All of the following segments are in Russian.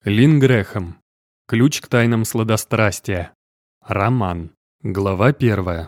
Лин Грэхэм. Ключ к тайнам сладострастия. Роман. Глава 1.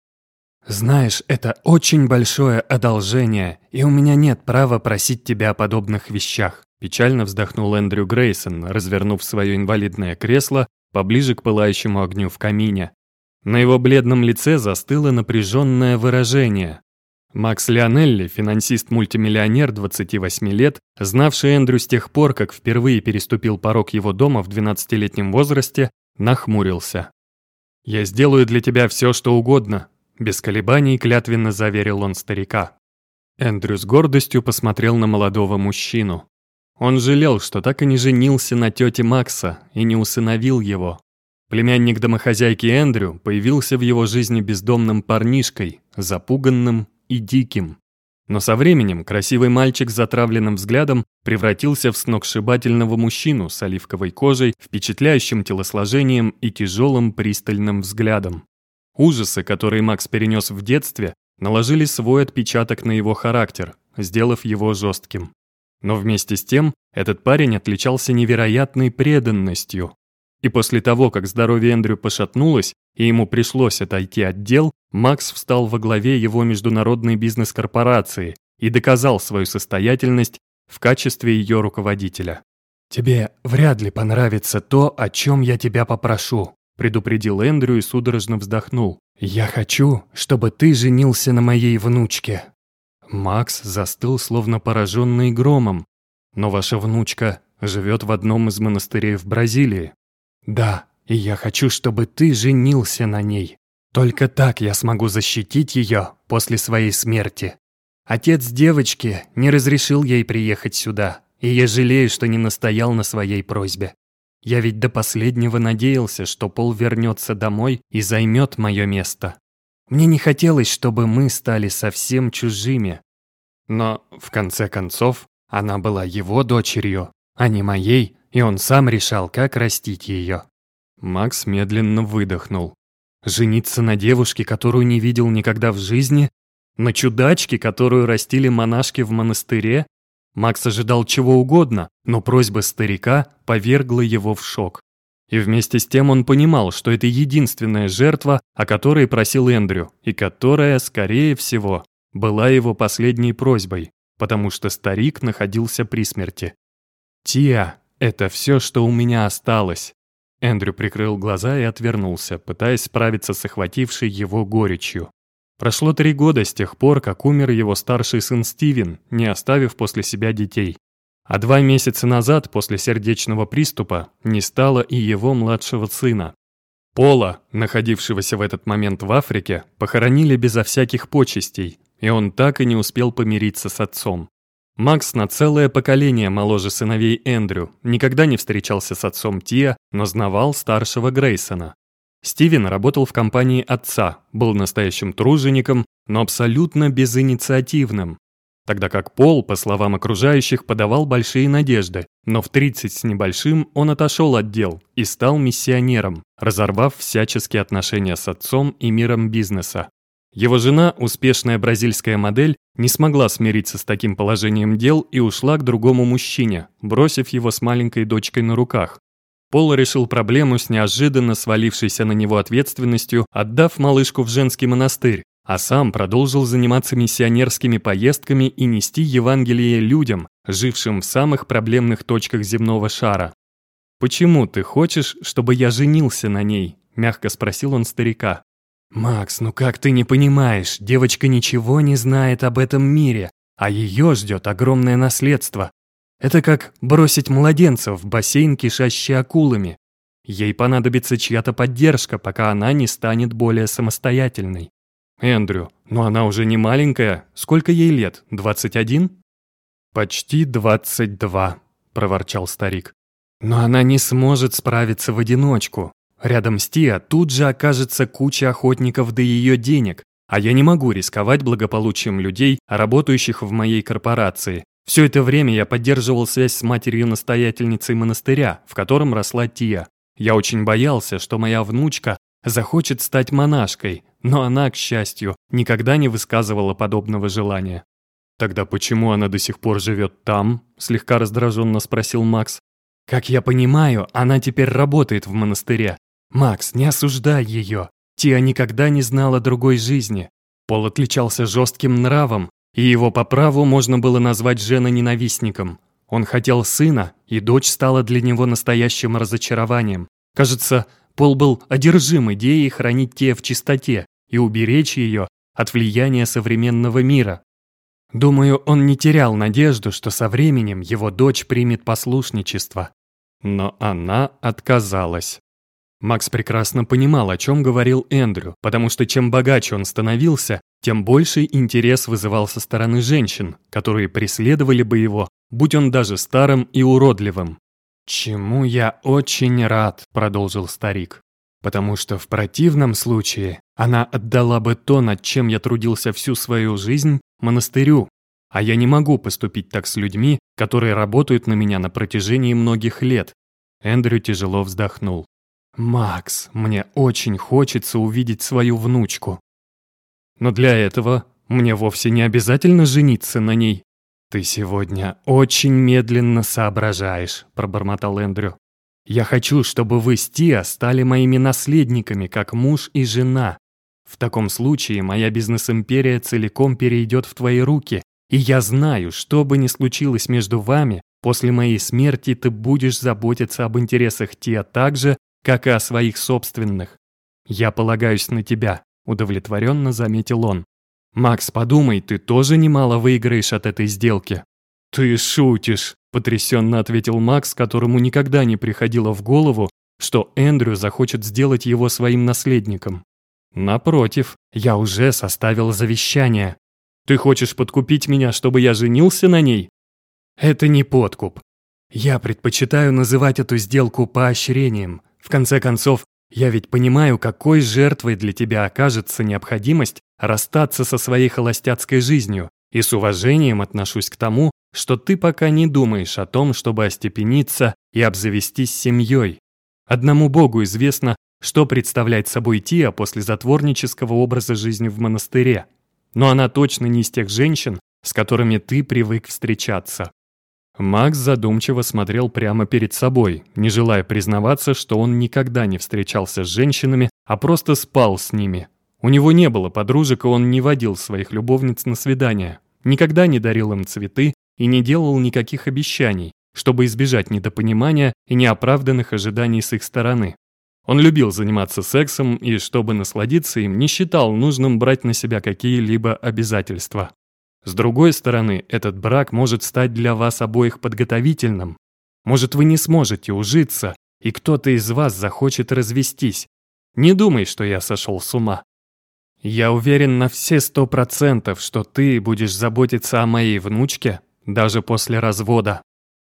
«Знаешь, это очень большое одолжение, и у меня нет права просить тебя о подобных вещах», печально вздохнул Эндрю Грейсон, развернув свое инвалидное кресло поближе к пылающему огню в камине. На его бледном лице застыло напряженное выражение. Макс Лионелли, финансист-мультимиллионер 28 лет, знавший Эндрю с тех пор, как впервые переступил порог его дома в 12-летнем возрасте, нахмурился. «Я сделаю для тебя все, что угодно», — без колебаний клятвенно заверил он старика. Эндрю с гордостью посмотрел на молодого мужчину. Он жалел, что так и не женился на тете Макса и не усыновил его. Племянник домохозяйки Эндрю появился в его жизни бездомным парнишкой, запуганным и диким. Но со временем красивый мальчик с затравленным взглядом превратился в сногсшибательного мужчину с оливковой кожей, впечатляющим телосложением и тяжелым пристальным взглядом. Ужасы, которые Макс перенес в детстве, наложили свой отпечаток на его характер, сделав его жестким. Но вместе с тем этот парень отличался невероятной преданностью. И после того, как здоровье Эндрю пошатнулось, и ему пришлось отойти от дел, Макс встал во главе его международной бизнес-корпорации и доказал свою состоятельность в качестве ее руководителя. «Тебе вряд ли понравится то, о чем я тебя попрошу», предупредил Эндрю и судорожно вздохнул. «Я хочу, чтобы ты женился на моей внучке». Макс застыл, словно пораженный громом. «Но ваша внучка живет в одном из монастырей в Бразилии». «Да, и я хочу, чтобы ты женился на ней. Только так я смогу защитить ее после своей смерти. Отец девочки не разрешил ей приехать сюда, и я жалею, что не настоял на своей просьбе. Я ведь до последнего надеялся, что Пол вернется домой и займет мое место. Мне не хотелось, чтобы мы стали совсем чужими. Но, в конце концов, она была его дочерью, а не моей, и он сам решал, как растить ее». Макс медленно выдохнул. Жениться на девушке, которую не видел никогда в жизни? На чудачке, которую растили монашки в монастыре? Макс ожидал чего угодно, но просьба старика повергла его в шок. И вместе с тем он понимал, что это единственная жертва, о которой просил Эндрю, и которая, скорее всего, была его последней просьбой, потому что старик находился при смерти. «Тиа, это все, что у меня осталось». Эндрю прикрыл глаза и отвернулся, пытаясь справиться с охватившей его горечью. Прошло 3 года с тех пор, как умер его старший сын Стивен, не оставив после себя детей. А 2 месяца назад, после сердечного приступа, не стало и его младшего сына. Пола, находившегося в этот момент в Африке, похоронили безо всяких почестей, и он так и не успел помириться с отцом. Макс на целое поколение моложе сыновей Эндрю, никогда не встречался с отцом Тиа, но знавал старшего Грейсона. Стивен работал в компании отца, был настоящим тружеником, но абсолютно безинициативным. Тогда как Пол, по словам окружающих, подавал большие надежды, но в 30 с небольшим он отошел от дел и стал миссионером, разорвав всяческие отношения с отцом и миром бизнеса. Его жена, успешная бразильская модель, не смогла смириться с таким положением дел и ушла к другому мужчине, бросив его с маленькой дочкой на руках. Пол решил проблему с неожиданно свалившейся на него ответственностью, отдав малышку в женский монастырь, а сам продолжил заниматься миссионерскими поездками и нести Евангелие людям, жившим в самых проблемных точках земного шара. «Почему ты хочешь, чтобы я женился на ней?» – мягко спросил он старика. «Макс, ну как ты не понимаешь, девочка ничего не знает об этом мире, а ее ждет огромное наследство. Это как бросить младенца в бассейн, кишащий акулами. Ей понадобится чья-то поддержка, пока она не станет более самостоятельной». «Эндрю, но она уже не маленькая. Сколько ей лет? 21?» «Почти 22», – проворчал старик. «Но она не сможет справиться в одиночку. Рядом с Тиа тут же окажется куча охотников до ее денег, а я не могу рисковать благополучием людей, работающих в моей корпорации. Все это время я поддерживал связь с матерью-настоятельницей монастыря, в котором росла Тиа. Я очень боялся, что моя внучка захочет стать монашкой, но она, к счастью, никогда не высказывала подобного желания». «Тогда почему она до сих пор живет там?» – слегка раздраженно спросил Макс. Как я понимаю, она теперь работает в монастыре. Макс, не осуждай ее. Тия никогда не знала другой жизни. Пол отличался жестким нравом, и его по праву можно было назвать женоненавистником. Он хотел сына, и дочь стала для него настоящим разочарованием. Кажется, Пол был одержим идеей хранить Тия в чистоте и уберечь ее от влияния современного мира. Думаю, он не терял надежду, что со временем его дочь примет послушничество. Но она отказалась. Макс прекрасно понимал, о чем говорил Эндрю, потому что чем богаче он становился, тем больший интерес вызывал со стороны женщин, которые преследовали бы его, будь он даже старым и уродливым. «Чему я очень рад», — продолжил старик, «потому что в противном случае она отдала бы то, над чем я трудился всю свою жизнь, монастырю, а я не могу поступить так с людьми, которые работают на меня на протяжении многих лет». Эндрю тяжело вздохнул. «Макс, мне очень хочется увидеть свою внучку. Но для этого мне вовсе не обязательно жениться на ней». «Ты сегодня очень медленно соображаешь», — пробормотал Эндрю. «Я хочу, чтобы вы с Тиа стали моими наследниками, как муж и жена. В таком случае моя бизнес-империя целиком перейдет в твои руки, и я знаю, что бы ни случилось между вами, после моей смерти ты будешь заботиться об интересах Тиа так же, как и о своих собственных. Я полагаюсь на тебя», — удовлетворенно заметил он. «Макс, подумай, ты тоже немало выиграешь от этой сделки». «Ты шутишь», — потрясенно ответил Макс, которому никогда не приходило в голову, что Эндрю захочет сделать его своим наследником. «Напротив, я уже составил завещание. Ты хочешь подкупить меня, чтобы я женился на ней?» «Это не подкуп. Я предпочитаю называть эту сделку поощрением. В конце концов, я ведь понимаю, какой жертвой для тебя окажется необходимость расстаться со своей холостяцкой жизнью, и с уважением отношусь к тому, что ты пока не думаешь о том, чтобы остепениться и обзавестись семьей. Одному Богу известно, что представляет собой Тиа после затворнического образа жизни в монастыре. Но она точно не из тех женщин, с которыми ты привык встречаться». Макс задумчиво смотрел прямо перед собой, не желая признаваться, что он никогда не встречался с женщинами, а просто спал с ними. У него не было подружек, и он не водил своих любовниц на свидания, никогда не дарил им цветы и не делал никаких обещаний, чтобы избежать недопонимания и неоправданных ожиданий с их стороны. Он любил заниматься сексом и, чтобы насладиться им, не считал нужным брать на себя какие-либо обязательства. С другой стороны, этот брак может стать для вас обоих подготовительным. Может, вы не сможете ужиться, и кто-то из вас захочет развестись. Не думай, что я сошел с ума. Я уверен на все 100%, что ты будешь заботиться о моей внучке даже после развода.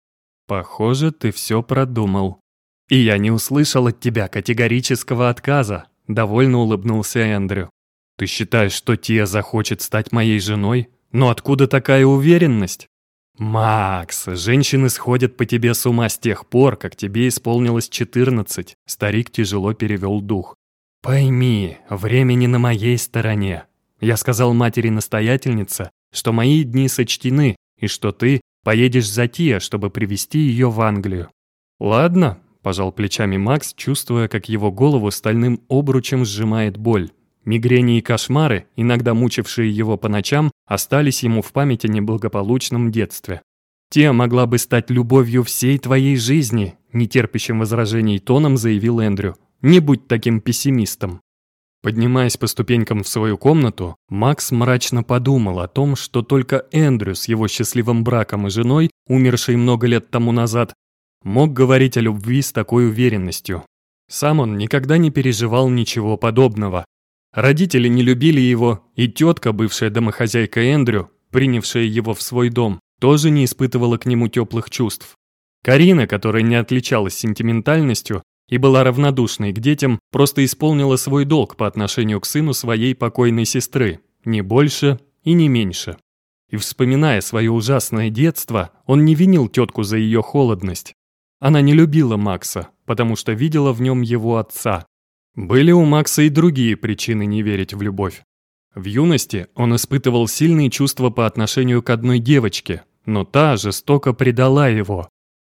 Похоже, ты все продумал. И я не услышал от тебя категорического отказа, довольно улыбнулся Эндрю. Ты считаешь, что Тия захочет стать моей женой? Но откуда такая уверенность? Макс, женщины сходят по тебе с ума с тех пор, как тебе исполнилось 14. Старик тяжело перевел дух. Пойми, время не на моей стороне. Я сказал матери-настоятельнице, что мои дни сочтены, и что ты поедешь за Тиа, чтобы привезти ее в Англию. Ладно, пожал плечами Макс, чувствуя, как его голову стальным обручем сжимает боль. Мигрени и кошмары, иногда мучившие его по ночам, остались ему в памяти о неблагополучном детстве. «Тиа могла бы стать любовью всей твоей жизни», нетерпящим возражений тоном заявил Эндрю. «Не будь таким пессимистом». Поднимаясь по ступенькам в свою комнату, Макс мрачно подумал о том, что только Эндрю с его счастливым браком и женой, умершей много лет тому назад, мог говорить о любви с такой уверенностью. Сам он никогда не переживал ничего подобного. Родители не любили его, и тетка, бывшая домохозяйка Эндрю, принявшая его в свой дом, тоже не испытывала к нему теплых чувств. Карина, которая не отличалась сентиментальностью и была равнодушной к детям, просто исполнила свой долг по отношению к сыну своей покойной сестры, не больше и не меньше. И вспоминая свое ужасное детство, он не винил тетку за ее холодность. Она не любила Макса, потому что видела в нем его отца. Были у Макса и другие причины не верить в любовь. В юности он испытывал сильные чувства по отношению к одной девочке, но та жестоко предала его.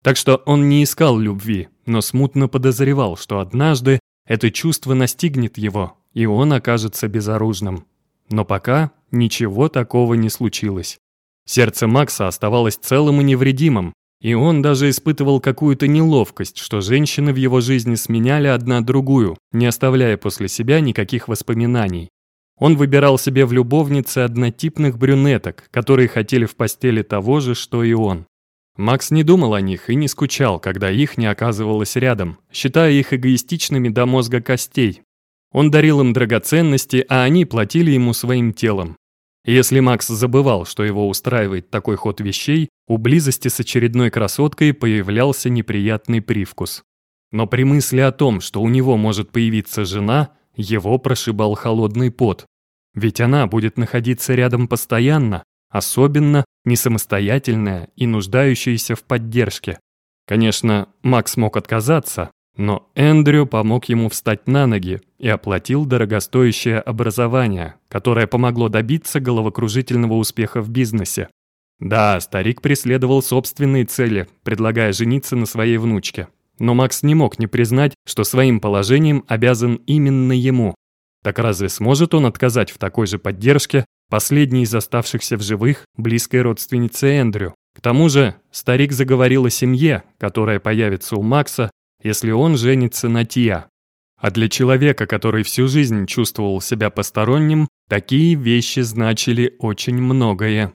Так что он не искал любви, но смутно подозревал, что однажды это чувство настигнет его, и он окажется безоружным. Но пока ничего такого не случилось. Сердце Макса оставалось целым и невредимым, и он даже испытывал какую-то неловкость, что женщины в его жизни сменяли одна другую, не оставляя после себя никаких воспоминаний. Он выбирал себе в любовнице однотипных брюнеток, которые хотели в постели того же, что и он. Макс не думал о них и не скучал, когда их не оказывалось рядом, считая их эгоистичными до мозга костей. Он дарил им драгоценности, а они платили ему своим телом. И если Макс забывал, что его устраивает такой ход вещей, у близости с очередной красоткой появлялся неприятный привкус. Но при мысли о том, что у него может появиться жена, его прошибал холодный пот. Ведь она будет находиться рядом постоянно, особенно не самостоятельная и нуждающаяся в поддержке. Конечно, Макс мог отказаться, но Эндрю помог ему встать на ноги и оплатил дорогостоящее образование, которое помогло добиться головокружительного успеха в бизнесе. Да, старик преследовал собственные цели, предлагая жениться на своей внучке. Но Макс не мог не признать, что своим положением обязан именно ему. Так разве сможет он отказать в такой же поддержке последней из оставшихся в живых близкой родственнице Эндрю? К тому же старик заговорил о семье, которая появится у Макса, если он женится на Тиа. А для человека, который всю жизнь чувствовал себя посторонним, такие вещи значили очень многое.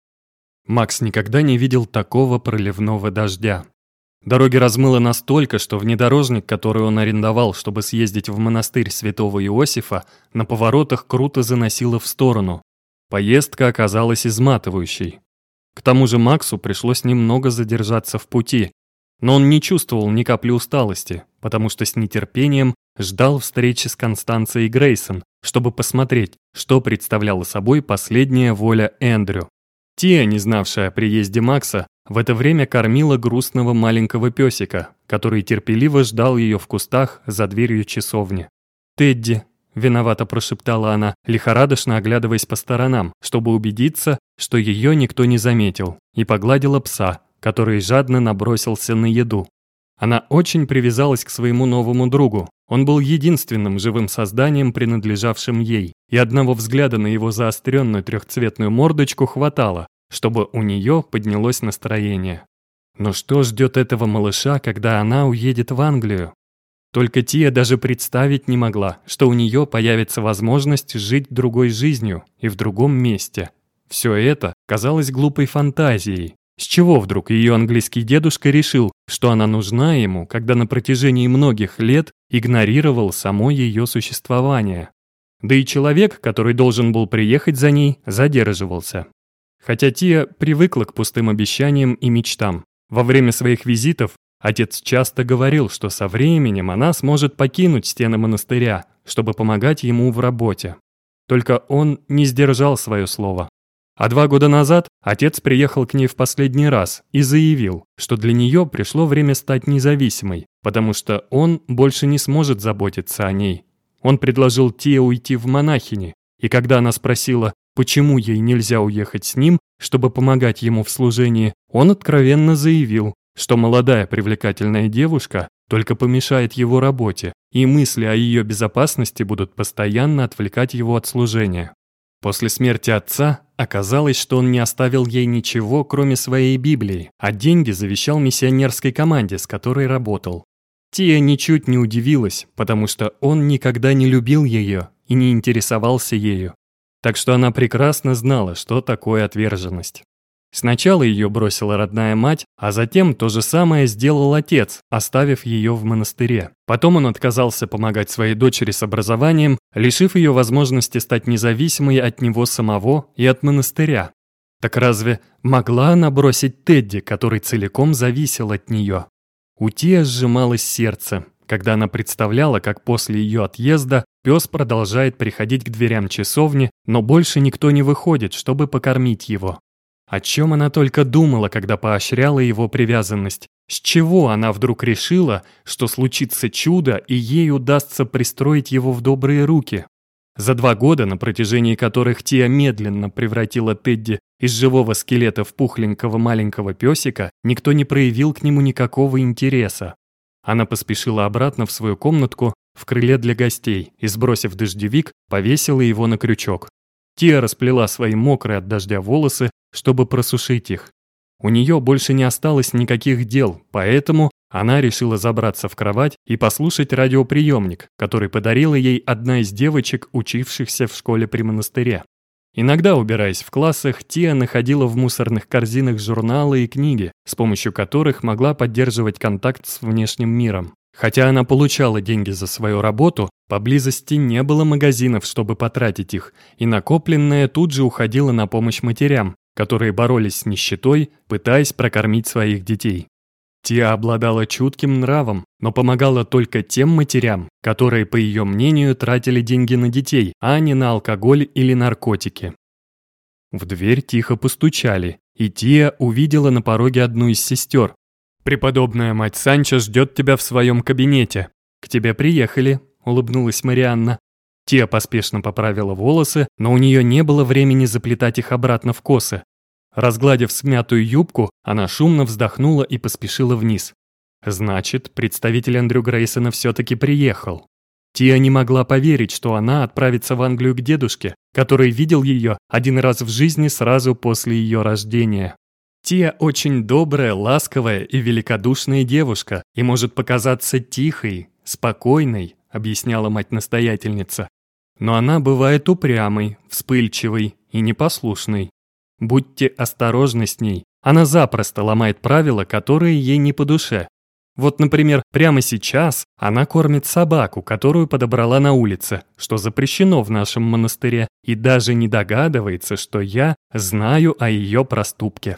Макс никогда не видел такого проливного дождя. Дороги размыло настолько, что внедорожник, который он арендовал, чтобы съездить в монастырь святого Иосифа, на поворотах круто заносило в сторону. Поездка оказалась изматывающей. К тому же Максу пришлось немного задержаться в пути, но он не чувствовал ни капли усталости, потому что с нетерпением ждал встречи с Констанцией Грейсон, чтобы посмотреть, что представляла собой последняя воля Эндрю. Тия, не знавшая о приезде Макса, в это время кормила грустного маленького песика, который терпеливо ждал ее в кустах за дверью часовни. «Тедди», — виновато прошептала она, лихорадочно оглядываясь по сторонам, чтобы убедиться, что ее никто не заметил, и погладила пса, который жадно набросился на еду. Она очень привязалась к своему новому другу. Он был единственным живым созданием, принадлежавшим ей, и одного взгляда на его заостренную трехцветную мордочку хватало, чтобы у нее поднялось настроение. Но что ждет этого малыша, когда она уедет в Англию? Только Тия даже представить не могла, что у нее появится возможность жить другой жизнью и в другом месте. Все это казалось глупой фантазией. С чего вдруг ее английский дедушка решил, что она нужна ему, когда на протяжении многих лет игнорировал само ее существование? Да и человек, который должен был приехать за ней, задерживался. Хотя Тия привыкла к пустым обещаниям и мечтам. Во время своих визитов отец часто говорил, что со временем она сможет покинуть стены монастыря, чтобы помогать ему в работе. Только он не сдержал свое слово. А 2 года назад отец приехал к ней в последний раз и заявил, что для нее пришло время стать независимой, потому что он больше не сможет заботиться о ней. Он предложил Тие уйти в монахини, и когда она спросила, почему ей нельзя уехать с ним, чтобы помогать ему в служении, он откровенно заявил, что молодая привлекательная девушка только помешает его работе, и мысли о ее безопасности будут постоянно отвлекать его от служения. После смерти отца оказалось, что он не оставил ей ничего, кроме своей Библии, а деньги завещал миссионерской команде, с которой работал. Тия ничуть не удивилась, потому что он никогда не любил ее и не интересовался ею. Так что она прекрасно знала, что такое отверженность. Сначала ее бросила родная мать, а затем то же самое сделал отец, оставив ее в монастыре. Потом он отказался помогать своей дочери с образованием, лишив ее возможности стать независимой от него самого и от монастыря. Так разве могла она бросить Тедди, который целиком зависел от нее? У Тия сжималось сердце, когда она представляла, как после ее отъезда пес продолжает приходить к дверям часовни, но больше никто не выходит, чтобы покормить его. О чем она только думала, когда поощряла его привязанность? С чего она вдруг решила, что случится чудо, и ей удастся пристроить его в добрые руки? За 2 года, на протяжении которых Тиа медленно превратила Тедди из живого скелета в пухленького маленького песика, никто не проявил к нему никакого интереса. Она поспешила обратно в свою комнатку в крыле для гостей и, сбросив дождевик, повесила его на крючок. Тиа расплела свои мокрые от дождя волосы, чтобы просушить их. У нее больше не осталось никаких дел, поэтому она решила забраться в кровать и послушать радиоприемник, который подарила ей одна из девочек, учившихся в школе при монастыре. Иногда, убираясь в классах, Тиа находила в мусорных корзинах журналы и книги, с помощью которых могла поддерживать контакт с внешним миром. Хотя она получала деньги за свою работу, поблизости не было магазинов, чтобы потратить их, и накопленное тут же уходило на помощь матерям, которые боролись с нищетой, пытаясь прокормить своих детей. Тиа обладала чутким нравом, но помогала только тем матерям, которые, по ее мнению, тратили деньги на детей, а не на алкоголь или наркотики. В дверь тихо постучали, и Тиа увидела на пороге одну из сестер. «Преподобная мать Санчо ждет тебя в своем кабинете. К тебе приехали», — улыбнулась Марианна. Тиа поспешно поправила волосы, но у нее не было времени заплетать их обратно в косы. Разгладив смятую юбку, она шумно вздохнула и поспешила вниз. Значит, представитель Эндрю Грейсона все-таки приехал. Тиа не могла поверить, что она отправится в Англию к дедушке, который видел ее 1 раз в жизни сразу после ее рождения. Тиа очень добрая, ласковая и великодушная девушка и может показаться тихой, спокойной, объясняла мать-настоятельница. Но она бывает упрямой, вспыльчивой и непослушной. Будьте осторожны с ней. Она запросто ломает правила, которые ей не по душе. Вот, например, прямо сейчас она кормит собаку, которую подобрала на улице, что запрещено в нашем монастыре, и даже не догадывается, что я знаю о ее проступке.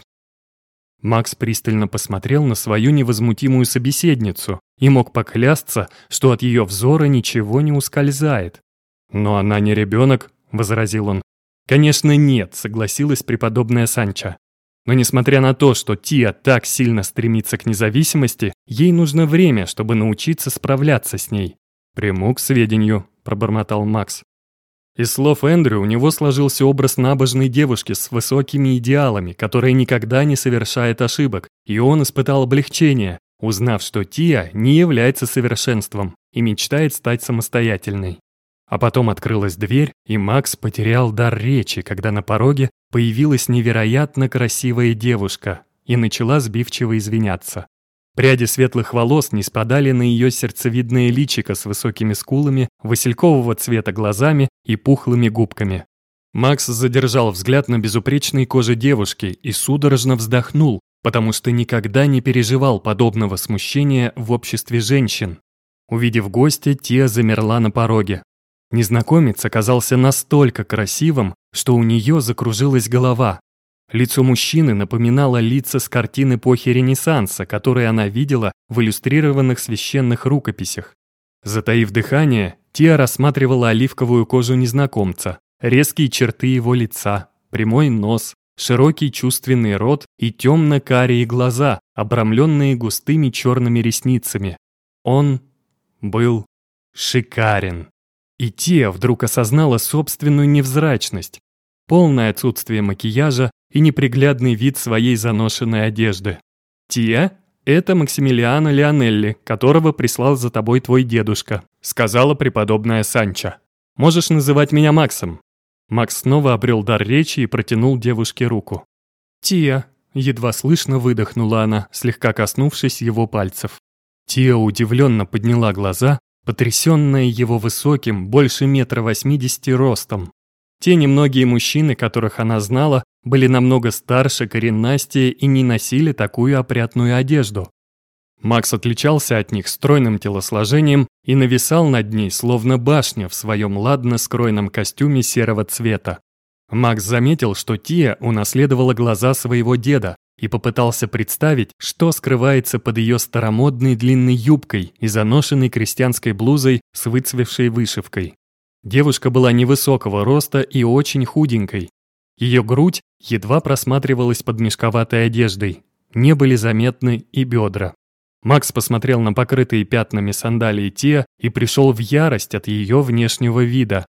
Макс пристально посмотрел на свою невозмутимую собеседницу и мог поклясться, что от ее взора ничего не ускользает. «Но она не ребенок», — возразил он. «Конечно нет», — согласилась преподобная Санчо. Но несмотря на то, что Тиа так сильно стремится к независимости, ей нужно время, чтобы научиться справляться с ней. «Приму к сведению», — пробормотал Макс. Из слов Эндрю у него сложился образ набожной девушки с высокими идеалами, которая никогда не совершает ошибок, и он испытал облегчение, узнав, что Тиа не является совершенством и мечтает стать самостоятельной. А потом открылась дверь, и Макс потерял дар речи, когда на пороге появилась невероятно красивая девушка и начала сбивчиво извиняться. Пряди светлых волос не спадали на ее сердцевидное личико с высокими скулами, василькового цвета глазами и пухлыми губками. Макс задержал взгляд на безупречной коже девушки и судорожно вздохнул, потому что никогда не переживал подобного смущения в обществе женщин. Увидев гостя, Тиа замерла на пороге. Незнакомец оказался настолько красивым, что у нее закружилась голова. Лицо мужчины напоминало лица с картин эпохи Ренессанса, которые она видела в иллюстрированных священных рукописях. Затаив дыхание, Тиа рассматривала оливковую кожу незнакомца, резкие черты его лица, прямой нос, широкий чувственный рот и темно-карие глаза, обрамленные густыми черными ресницами. Он был шикарен. И Тиа вдруг осознала собственную невзрачность, полное отсутствие макияжа и неприглядный вид своей заношенной одежды. «Тиа, это Максимилиано Лионелли, которого прислал за тобой твой дедушка», сказала преподобная Санчо. «Можешь называть меня Максом». Макс снова обрел дар речи и протянул девушке руку. «Тиа», едва слышно выдохнула она, слегка коснувшись его пальцев. Тиа удивленно подняла глаза, потрясенная его высоким, больше 1,80 м ростом. Те немногие мужчины, которых она знала, были намного старше, коренастее и не носили такую опрятную одежду. Макс отличался от них стройным телосложением и нависал над ней, словно башня в своем ладно скроенном костюме серого цвета. Макс заметил, что Тиа унаследовала глаза своего деда, и попытался представить, что скрывается под ее старомодной длинной юбкой и заношенной крестьянской блузой с выцвевшей вышивкой. Девушка была невысокого роста и очень худенькой. Ее грудь едва просматривалась под мешковатой одеждой, не были заметны и бедра. Макс посмотрел на покрытые пятнами сандалии Тиа и пришел в ярость от ее внешнего вида.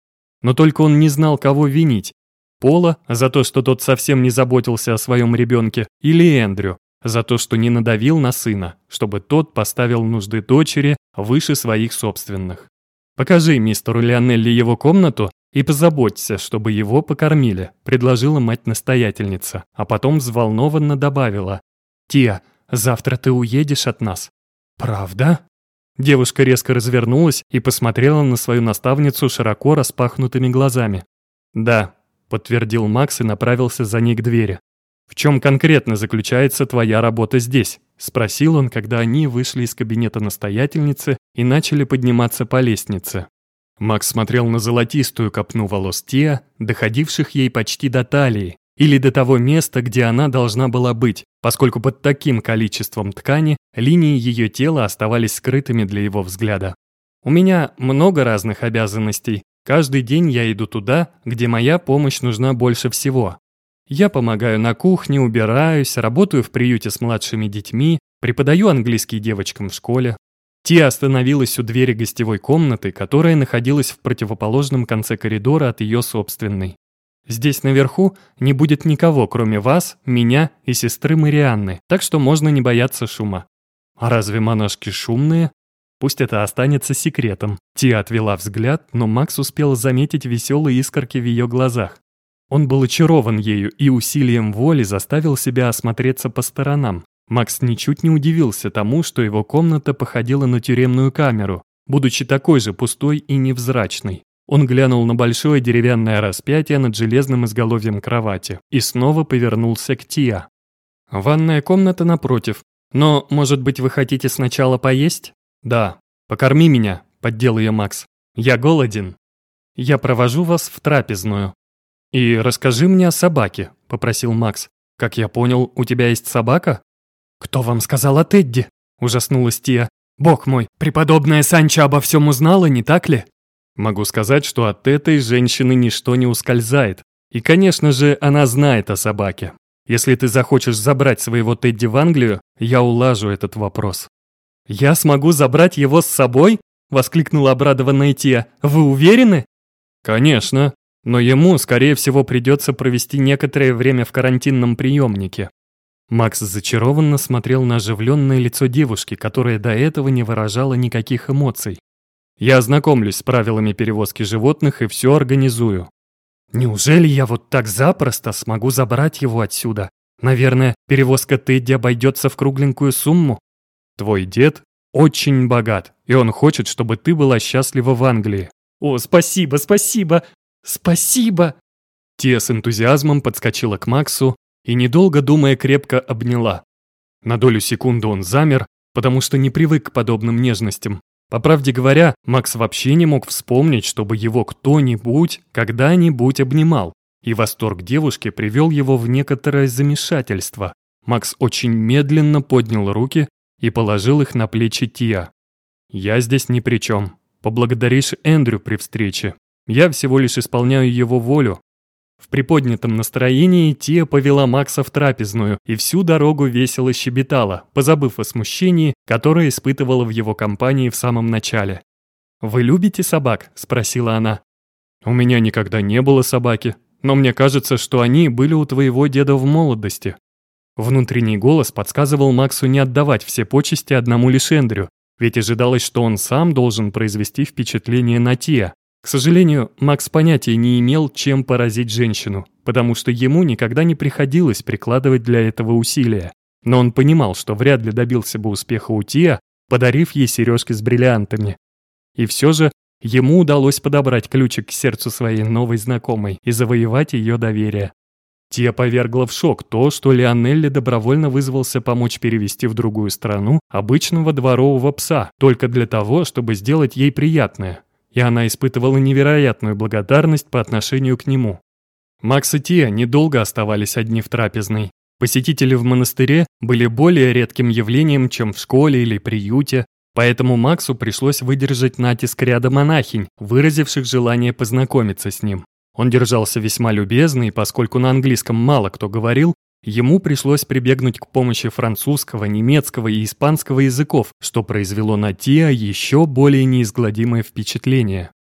Но только он не знал, кого винить. Пола за то, что тот совсем не заботился о своем ребенке, или Эндрю за то, что не надавил на сына, чтобы тот поставил нужды дочери выше своих собственных. «Покажи мистеру Лионелли его комнату и позаботься, чтобы его покормили», предложила мать-настоятельница, а потом взволнованно добавила: «Тия, завтра ты уедешь от нас». «Правда?» Девушка резко развернулась и посмотрела на свою наставницу широко распахнутыми глазами. «Да», — подтвердил Макс и направился за ней к двери. «В чем конкретно заключается твоя работа здесь?» — спросил он, когда они вышли из кабинета настоятельницы и начали подниматься по лестнице. Макс смотрел на золотистую копну волос Тиа, доходивших ей почти до талии, или до того места, где она должна была быть, поскольку под таким количеством ткани линии ее тела оставались скрытыми для его взгляда. «У меня много разных обязанностей. Каждый день я иду туда, где моя помощь нужна больше всего. Я помогаю на кухне, убираюсь, работаю в приюте с младшими детьми, преподаю английский девочкам в школе». Тия остановилась у двери гостевой комнаты, которая находилась в противоположном конце коридора от ее собственной. «Здесь наверху не будет никого, кроме вас, меня и сестры Марианны, так что можно не бояться шума». «А разве монашки шумные?» «Пусть это останется секретом». Тия отвела взгляд, но Макс успел заметить веселые искорки в ее глазах. Он был очарован ею и усилием воли заставил себя осмотреться по сторонам. Макс ничуть не удивился тому, что его комната походила на тюремную камеру, будучи такой же пустой и невзрачной. Он глянул на большое деревянное распятие над железным изголовьем кровати и снова повернулся к Тиа. «Ванная комната напротив. Но, может быть, вы хотите сначала поесть?» «Да. Покорми меня», — поддел ее Макс. «Я голоден. Я провожу вас в трапезную». «И расскажи мне о собаке», — попросил Макс. «Как я понял, у тебя есть собака?» «Кто вам сказал о Тедди?» — ужаснулась Тия. «Бог мой, преподобная Санчо обо всем узнала, не так ли?» «Могу сказать, что от этой женщины ничто не ускользает. И, конечно же, она знает о собаке. Если ты захочешь забрать своего Тедди в Англию, я улажу этот вопрос». «Я смогу забрать его с собой?» — воскликнула обрадованная Тия. «Вы уверены?» «Конечно. Но ему, скорее всего, придется провести некоторое время в карантинном приемнике». Макс зачарованно смотрел на оживленное лицо девушки, которая до этого не выражала никаких эмоций. «Я ознакомлюсь с правилами перевозки животных и все организую». «Неужели я вот так запросто смогу забрать его отсюда? Наверное, перевозка Тедди обойдется в кругленькую сумму?» «Твой дед очень богат, и он хочет, чтобы ты была счастлива в Англии». «О, спасибо, спасибо, спасибо!» Тия с энтузиазмом подскочила к Максу и, недолго думая, крепко обняла. На долю секунды он замер, потому что не привык к подобным нежностям. По правде говоря, Макс вообще не мог вспомнить, чтобы его кто-нибудь когда-нибудь обнимал, и восторг девушки привел его в некоторое замешательство. Макс очень медленно поднял руки и положил их на плечи Тиа. «Я здесь ни при чем. Поблагодаришь Эндрю при встрече. Я всего лишь исполняю его волю». В приподнятом настроении Тия повела Макса в трапезную и всю дорогу весело щебетала, позабыв о смущении, которое испытывала в его компании в самом начале. «Вы любите собак?» – спросила она. «У меня никогда не было собаки, но мне кажется, что они были у твоего деда в молодости». Внутренний голос подсказывал Максу не отдавать все почести одному лишь Эндрю, ведь ожидалось, что он сам должен произвести впечатление на Тиа. К сожалению, Макс понятия не имел, чем поразить женщину, потому что ему никогда не приходилось прикладывать для этого усилия. Но он понимал, что вряд ли добился бы успеха у Тиа, подарив ей сережки с бриллиантами. И все же ему удалось подобрать ключик к сердцу своей новой знакомой и завоевать ее доверие. Тиа повергла в шок то, что Лионелли добровольно вызвался помочь перевести в другую страну обычного дворового пса, только для того, чтобы сделать ей приятное. И она испытывала невероятную благодарность по отношению к нему. Макс и Тиа недолго оставались одни в трапезной. Посетители в монастыре были более редким явлением, чем в школе или приюте, поэтому Максу пришлось выдержать натиск ряда монахинь, выразивших желание познакомиться с ним. Он держался весьма любезно, и поскольку на английском мало кто говорил, ему пришлось прибегнуть к помощи французского, немецкого и испанского языков, что произвело на Тиа еще более неизгладимое впечатление.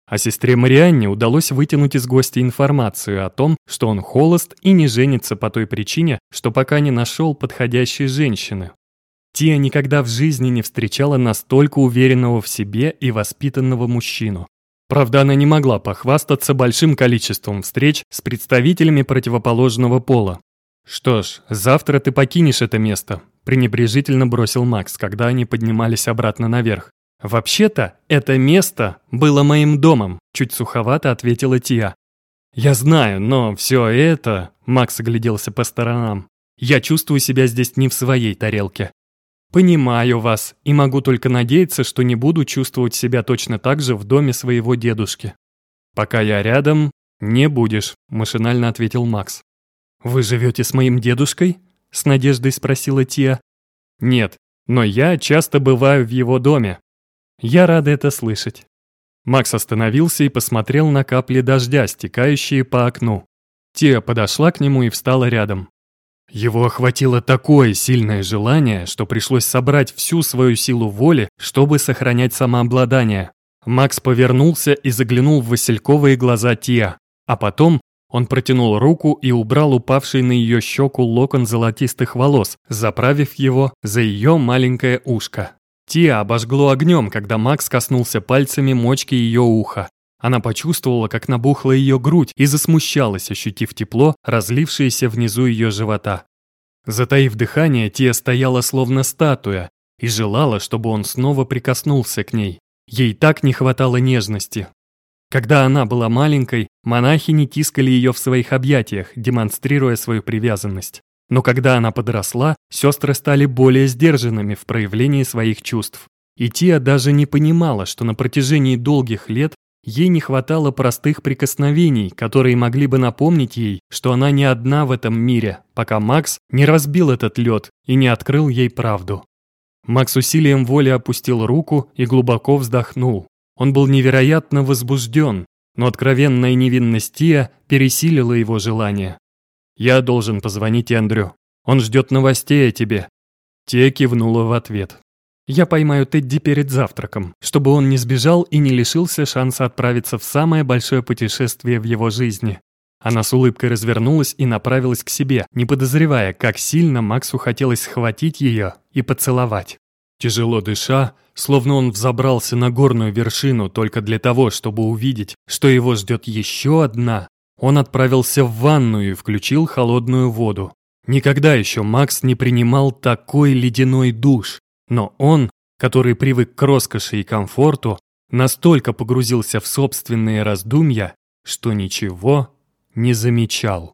А сестре Марианне удалось вытянуть из гостя информацию о том, что он холост и не женится по той причине, что пока не нашел подходящей женщины. Тия никогда в жизни не встречала настолько уверенного в себе и воспитанного мужчину. Правда, она не могла похвастаться большим количеством встреч с представителями противоположного пола. «Что ж, завтра ты покинешь это место», – пренебрежительно бросил Макс, когда они поднимались обратно наверх. «Вообще-то, это место было моим домом», – чуть суховато ответила Тия. «Я знаю, но все это...» – Макс огляделся по сторонам. «Я чувствую себя здесь не в своей тарелке». «Понимаю вас, и могу только надеяться, что не буду чувствовать себя точно так же в доме своего дедушки». «Пока я рядом, не будешь», – машинально ответил Макс. «Вы живете с моим дедушкой?» – с надеждой спросила Тия. «Нет, но я часто бываю в его доме». «Я рада это слышать». Макс остановился и посмотрел на капли дождя, стекающие по окну. Тия подошла к нему и встала рядом. Его охватило такое сильное желание, что пришлось собрать всю свою силу воли, чтобы сохранять самообладание. Макс повернулся и заглянул в васильковые глаза Тия, а потом он протянул руку и убрал упавший на ее щеку локон золотистых волос, заправив его за ее маленькое ушко. Тия обожгло огнем, когда Макс коснулся пальцами мочки ее уха. Она почувствовала, как набухла ее грудь и засмущалась, ощутив тепло, разлившееся внизу ее живота. Затаив дыхание, Тия стояла словно статуя и желала, чтобы он снова прикоснулся к ней. Ей так не хватало нежности. Когда она была маленькой, монахини тискали ее в своих объятиях, демонстрируя свою привязанность. Но когда она подросла, сестры стали более сдержанными в проявлении своих чувств. И Тия даже не понимала, что на протяжении долгих лет ей не хватало простых прикосновений, которые могли бы напомнить ей, что она не одна в этом мире, пока Макс не разбил этот лед и не открыл ей правду. Макс усилием воли опустил руку и глубоко вздохнул. Он был невероятно возбужден, но откровенная невинность Тия пересилила его желание. «Я должен позвонить Эндрю. Он ждет новостей о тебе». Тия кивнула в ответ. «Я поймаю Тедди перед завтраком, чтобы он не сбежал и не лишился шанса отправиться в самое большое путешествие в его жизни». Она с улыбкой развернулась и направилась к себе, не подозревая, как сильно Максу хотелось схватить ее и поцеловать. Тяжело дыша, словно он взобрался на горную вершину только для того, чтобы увидеть, что его ждет еще одна, он отправился в ванную и включил холодную воду. Никогда еще Макс не принимал такой ледяной душ, но он, который привык к роскоши и комфорту, настолько погрузился в собственные раздумья, что ничего не замечал.